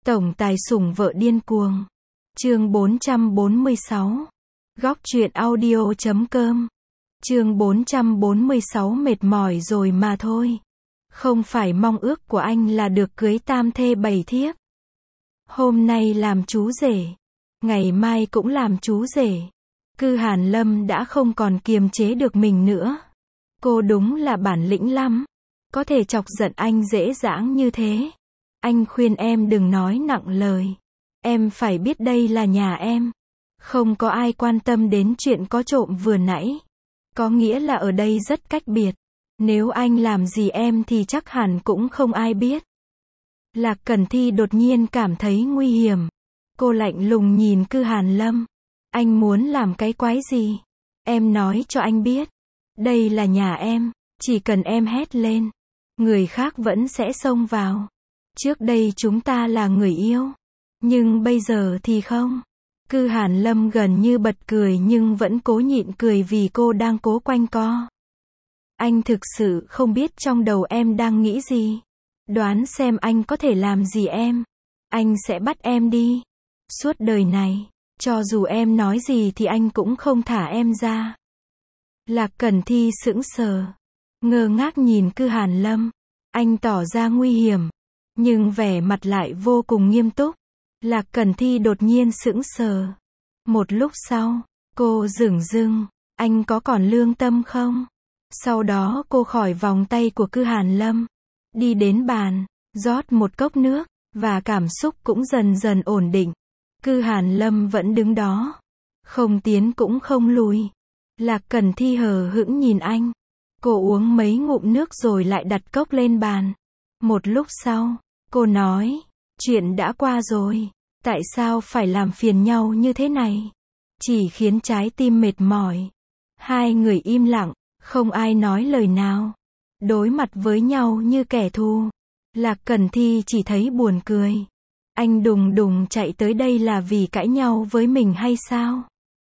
Tổng tài sủng vợ điên cuồng. Chương 446. Góc truyện audio.com. Chương 446 mệt mỏi rồi mà thôi. Không phải mong ước của anh là được cưới tam thê bảy thiếp. Hôm nay làm chú rể, ngày mai cũng làm chú rể. Cư Hàn Lâm đã không còn kiềm chế được mình nữa. Cô đúng là bản lĩnh lắm, có thể chọc giận anh dễ dàng như thế. Anh khuyên em đừng nói nặng lời. Em phải biết đây là nhà em. Không có ai quan tâm đến chuyện có trộm vừa nãy. Có nghĩa là ở đây rất cách biệt. Nếu anh làm gì em thì chắc hẳn cũng không ai biết. Lạc Cẩn Thi đột nhiên cảm thấy nguy hiểm. Cô lạnh lùng nhìn Cư Hàn Lâm. Anh muốn làm cái quái gì? Em nói cho anh biết. Đây là nhà em. Chỉ cần em hét lên, người khác vẫn sẽ xông vào. Trước đây chúng ta là người yêu. Nhưng bây giờ thì không. Cư Hàn Lâm gần như bật cười nhưng vẫn cố nhịn cười vì cô đang cố quanh co. Anh thực sự không biết trong đầu em đang nghĩ gì. Đoán xem anh có thể làm gì em. Anh sẽ bắt em đi. Suốt đời này, cho dù em nói gì thì anh cũng không thả em ra. Lạc Cẩn Thi sững sờ, ngơ ngác nhìn Cư Hàn Lâm. Anh tỏ ra nguy hiểm, nhưng vẻ mặt lại vô cùng nghiêm túc. Lạc Cẩn Thi đột nhiên sững sờ. Một lúc sau, cô dửng dưng, anh có còn lương tâm không? Sau đó cô khỏi vòng tay của Cư Hàn Lâm, đi đến bàn, rót một cốc nước, và cảm xúc cũng dần dần ổn định. Cư Hàn Lâm vẫn đứng đó, không tiến cũng không lùi. Lạc Cẩn Thi hờ hững nhìn anh. Cô uống mấy ngụm nước rồi lại đặt cốc lên bàn. Một lúc sau, cô nói, chuyện đã qua rồi, tại sao phải làm phiền nhau như thế này? Chỉ khiến trái tim mệt mỏi. Hai người im lặng, không ai nói lời nào. Đối mặt với nhau như kẻ thù. Lạc Cẩn Thi chỉ thấy buồn cười. Anh đùng đùng chạy tới đây là vì cãi nhau với mình hay sao?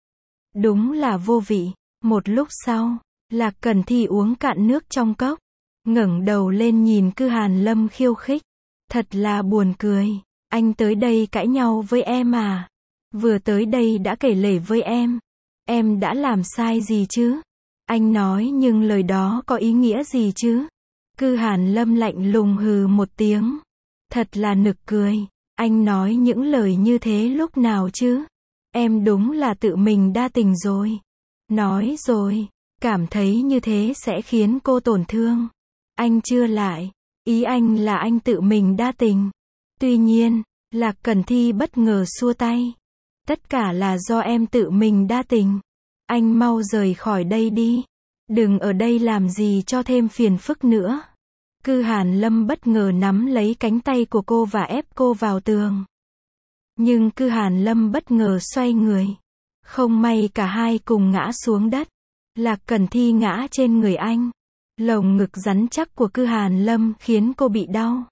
Đúng là vô vị. Một lúc sau, Lạc Cẩn Thi uống cạn nước trong cốc, ngẩng đầu lên nhìn Cư Hàn Lâm khiêu khích. Thật là buồn cười. Anh tới đây cãi nhau với em à? Vừa tới đây đã kể lể với em. Em đã làm sai gì chứ? Anh nói nhưng lời đó có ý nghĩa gì chứ? Cư Hàn Lâm lạnh lùng hừ một tiếng. Thật là nực cười. Anh nói những lời như thế lúc nào chứ? Em đúng là tự mình đa tình rồi. Nói rồi, cảm thấy như thế sẽ khiến cô tổn thương. Anh chưa lại. Ý anh là anh tự mình đa tình. Tuy nhiên, Lạc Cẩn Thi bất ngờ xua tay. Tất cả là do em tự mình đa tình. Anh mau rời khỏi đây đi. Đừng ở đây làm gì cho thêm phiền phức nữa. Cư Hàn Lâm bất ngờ nắm lấy cánh tay của cô và ép cô vào tường. Nhưng Cư Hàn Lâm bất ngờ xoay người. Không may cả hai cùng ngã xuống đất. Lạc Cẩn Thi ngã trên người anh. Lồng ngực rắn chắc của Cư Hàn Lâm khiến cô bị đau.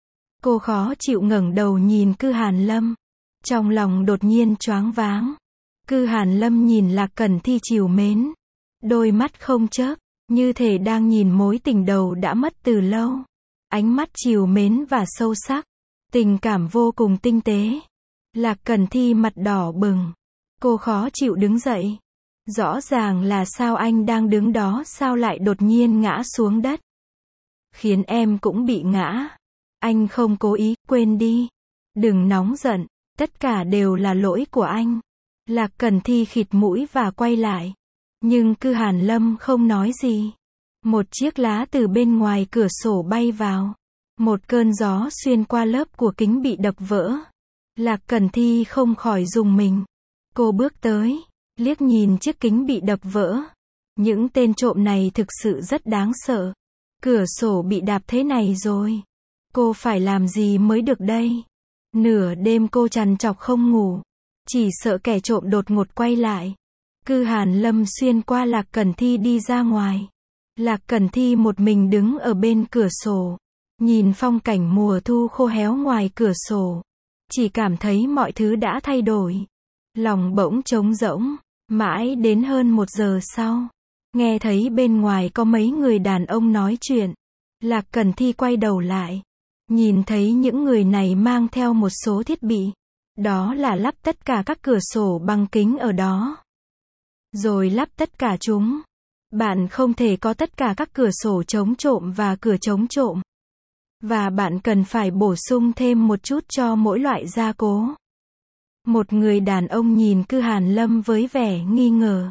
Cô khó chịu ngẩng đầu nhìn Cư Hàn Lâm. Trong lòng đột nhiên choáng váng. Cư Hàn Lâm nhìn Lạc Cẩn Thi trìu mến. Đôi mắt không chớp, như thể đang nhìn mối tình đầu đã mất từ lâu. Ánh mắt trìu mến và sâu sắc. Tình cảm vô cùng tinh tế. Lạc Cẩn Thi mặt đỏ bừng. Cô khó chịu đứng dậy. Rõ ràng là sao anh đang đứng đó sao lại đột nhiên ngã xuống đất. Khiến em cũng bị ngã. Anh không cố ý, quên đi. Đừng nóng giận, tất cả đều là lỗi của anh. Lạc Cẩn Thi khịt mũi và quay lại. Nhưng Cư Hàn Lâm không nói gì. Một chiếc lá từ bên ngoài cửa sổ bay vào. Một cơn gió xuyên qua lớp của kính bị đập vỡ. Lạc Cẩn Thi không khỏi rùng mình. Cô bước tới, liếc nhìn chiếc kính bị đập vỡ. Những tên trộm này thực sự rất đáng sợ. Cửa sổ bị đạp thế này rồi. Cô phải làm gì mới được đây? Nửa đêm cô trằn trọc không ngủ. Chỉ sợ kẻ trộm đột ngột quay lại. Cư Hàn Lâm xuyên qua Lạc Cẩn Thi đi ra ngoài. Lạc Cẩn Thi một mình đứng ở bên cửa sổ. Nhìn phong cảnh mùa thu khô héo ngoài cửa sổ. Chỉ cảm thấy mọi thứ đã thay đổi. Lòng bỗng trống rỗng. Mãi đến hơn 1 giờ sau. Nghe thấy bên ngoài có mấy người đàn ông nói chuyện. Lạc Cẩn Thi quay đầu lại. Nhìn thấy những người này mang theo một số thiết bị. Đó là lắp tất cả các cửa sổ bằng kính ở đó. Rồi lắp tất cả chúng. Bạn không thể có tất cả các cửa sổ chống trộm và cửa chống trộm. Và bạn cần phải bổ sung thêm một chút cho mỗi loại gia cố. Một người đàn ông nhìn Cư Hàn Lâm với vẻ nghi ngờ.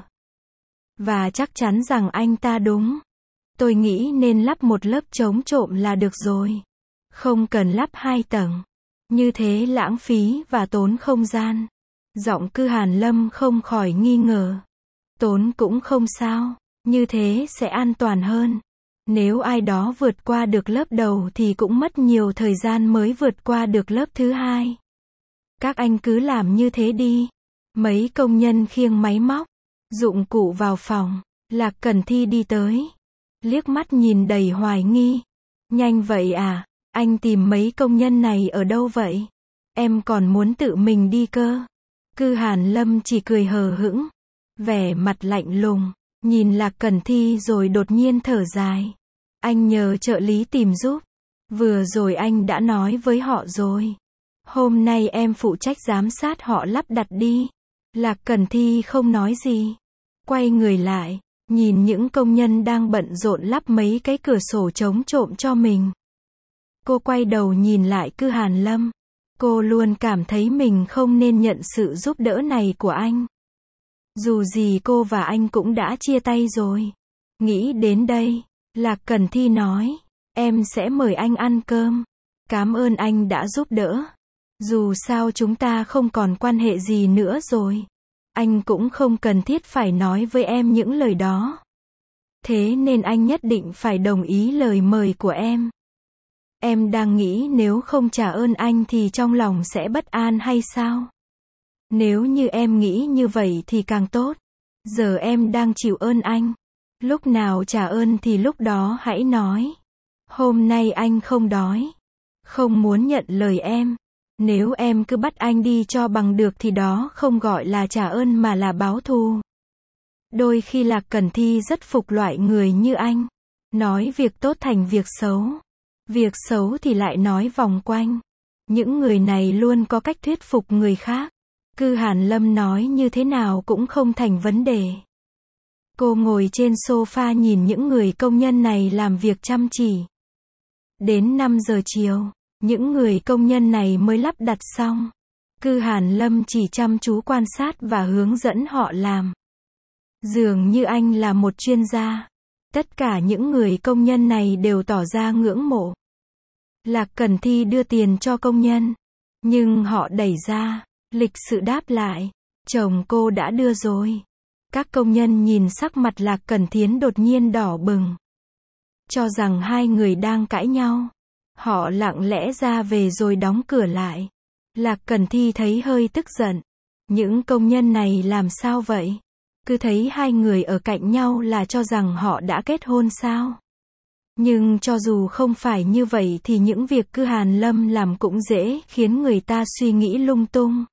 Và chắc chắn rằng anh ta đúng. Tôi nghĩ nên lắp một lớp chống trộm là được rồi. Không cần lắp 2 tầng. Như thế lãng phí và tốn không gian. Giọng Cư Hàn Lâm không khỏi nghi ngờ. Tốn cũng không sao. Như thế sẽ an toàn hơn. Nếu ai đó vượt qua được lớp đầu thì cũng mất nhiều thời gian mới vượt qua được lớp thứ hai. Các anh cứ làm như thế đi. Mấy công nhân khiêng máy móc, dụng cụ vào phòng. Lạc Cẩn Thi đi tới. Liếc mắt nhìn đầy hoài nghi. Nhanh vậy à? Anh tìm mấy công nhân này ở đâu vậy? Em còn muốn tự mình đi cơ. Cư Hàn Lâm chỉ cười hờ hững. Vẻ mặt lạnh lùng. Nhìn Lạc Cẩn Thi rồi đột nhiên thở dài. Anh nhờ trợ lý tìm giúp. Vừa rồi anh đã nói với họ rồi. Hôm nay em phụ trách giám sát họ lắp đặt đi. Lạc Cẩn Thi không nói gì. Quay người lại, nhìn những công nhân đang bận rộn lắp mấy cái cửa sổ chống trộm cho mình. Cô quay đầu nhìn lại Cư Hàn Lâm. Cô luôn cảm thấy mình không nên nhận sự giúp đỡ này của anh. Dù gì cô và anh cũng đã chia tay rồi. Nghĩ đến đây, Lạc Cẩn Thi nói, em sẽ mời anh ăn cơm. Cảm ơn anh đã giúp đỡ. Dù sao chúng ta không còn quan hệ gì nữa rồi. Anh cũng không cần thiết phải nói với em những lời đó. Thế nên anh nhất định phải đồng ý lời mời của em. Em đang nghĩ nếu không trả ơn anh thì trong lòng sẽ bất an hay sao? Nếu như em nghĩ như vậy thì càng tốt. Giờ em đang chịu ơn anh. Lúc nào trả ơn thì lúc đó hãy nói. Hôm nay anh không đói. Không muốn nhận lời em. Nếu em cứ bắt anh đi cho bằng được thì đó không gọi là trả ơn mà là báo thù. Đôi khi Lạc Cẩn Thi rất phục loại người như anh. Nói việc tốt thành việc xấu. Việc xấu thì lại nói vòng quanh. Những người này luôn có cách thuyết phục người khác. Cư Hàn Lâm nói như thế nào cũng không thành vấn đề. Cô ngồi trên sofa nhìn những người công nhân này làm việc chăm chỉ. Đến 5 giờ chiều, những người công nhân này mới lắp đặt xong. Cư Hàn Lâm chỉ chăm chú quan sát và hướng dẫn họ làm. Dường như anh là một chuyên gia. Tất cả những người công nhân này đều tỏ ra ngưỡng mộ. Lạc Cẩn Thi đưa tiền cho công nhân. Nhưng họ đẩy ra. Lịch sự đáp lại. Chồng cô đã đưa rồi. Các công nhân nhìn sắc mặt Lạc Cẩn Thiến đột nhiên đỏ bừng. Cho rằng hai người đang cãi nhau. Họ lặng lẽ ra về rồi đóng cửa lại. Lạc Cẩn Thi thấy hơi tức giận. Những công nhân này làm sao vậy? Cứ thấy hai người ở cạnh nhau là cho rằng họ đã kết hôn sao? Nhưng cho dù không phải như vậy thì những việc Cư Hàn Lâm làm cũng dễ khiến người ta suy nghĩ lung tung.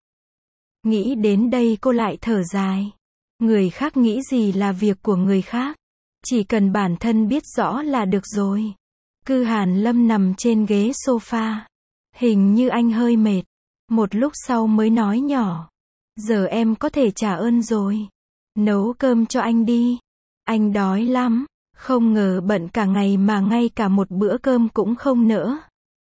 Nghĩ đến đây cô lại thở dài. Người khác nghĩ gì là việc của người khác. Chỉ cần bản thân biết rõ là được rồi. Cư Hàn Lâm nằm trên ghế sofa. Hình như anh hơi mệt. Một lúc sau mới nói nhỏ. Giờ em có thể trả ơn rồi. Nấu cơm cho anh đi. Anh đói lắm. Không ngờ bận cả ngày mà ngay cả một bữa cơm cũng không nỡ.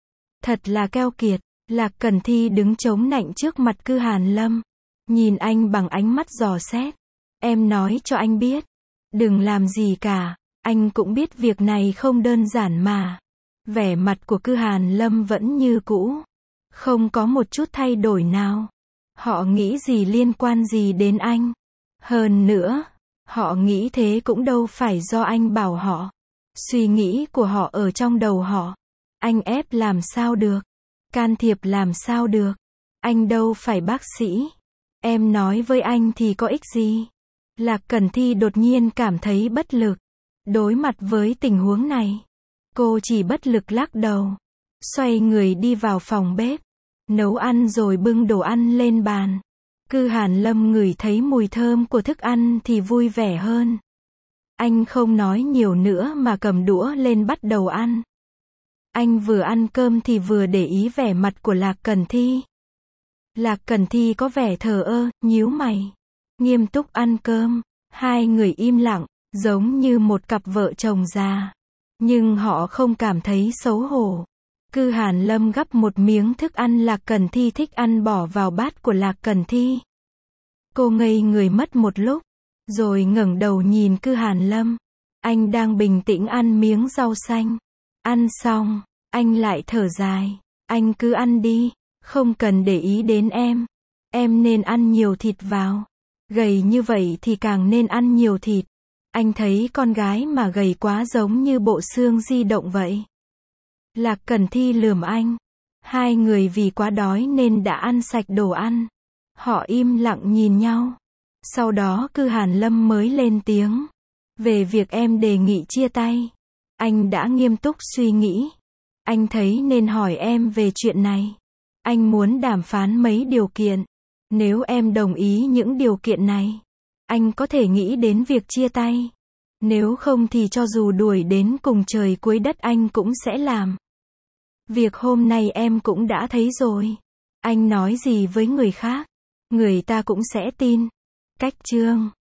Thật là keo kiệt. Lạc Cẩn Thi đứng chống nạnh trước mặt Cư Hàn Lâm. Nhìn anh bằng ánh mắt dò xét. Em nói cho anh biết. Đừng làm gì cả. Anh cũng biết việc này không đơn giản mà. Vẻ mặt của Cư Hàn Lâm vẫn như cũ. Không có một chút thay đổi nào. Họ nghĩ gì liên quan gì đến anh. Hơn nữa, họ nghĩ thế cũng đâu phải do anh bảo họ. Suy nghĩ của họ ở trong đầu họ. Anh ép làm sao được. Can thiệp làm sao được. Anh đâu phải bác sĩ. Em nói với anh thì có ích gì. Lạc Cẩn Thi đột nhiên cảm thấy bất lực. Đối mặt với tình huống này, cô chỉ bất lực lắc đầu. Xoay người đi vào phòng bếp. Nấu ăn rồi bưng đồ ăn lên bàn. Cư Hàn Lâm ngửi thấy mùi thơm của thức ăn thì vui vẻ hơn. Anh không nói nhiều nữa mà cầm đũa lên bắt đầu ăn. Anh vừa ăn cơm thì vừa để ý vẻ mặt của Lạc Cẩn Thi. Lạc Cẩn Thi có vẻ thờ ơ, nhíu mày, nghiêm túc ăn cơm. Hai người im lặng, giống như một cặp vợ chồng già. Nhưng họ không cảm thấy xấu hổ. Cư Hàn Lâm gắp một miếng thức ăn Lạc Cẩn Thi thích ăn bỏ vào bát của Lạc Cẩn Thi. Cô ngây người mất một lúc, rồi ngẩng đầu nhìn Cư Hàn Lâm. Anh đang bình tĩnh ăn miếng rau xanh. Ăn xong, anh lại thở dài. Anh cứ ăn đi, không cần để ý đến em. Em nên ăn nhiều thịt vào. Gầy như vậy thì càng nên ăn nhiều thịt. Anh thấy con gái mà gầy quá giống như bộ xương di động vậy. Lạc Cẩn Thi lườm anh. Hai người vì quá đói nên đã ăn sạch đồ ăn. Họ im lặng nhìn nhau. Sau đó Cư Hàn Lâm mới lên tiếng. Về việc em đề nghị chia tay, anh đã nghiêm túc suy nghĩ. Anh thấy nên hỏi em về chuyện này. Anh muốn đàm phán mấy điều kiện. Nếu em đồng ý những điều kiện này, anh có thể nghĩ đến việc chia tay. Nếu không thì cho dù đuổi đến cùng trời cuối đất anh cũng sẽ làm. Việc hôm nay em cũng đã thấy rồi. Anh nói gì với người khác, người ta cũng sẽ tin. Cách chương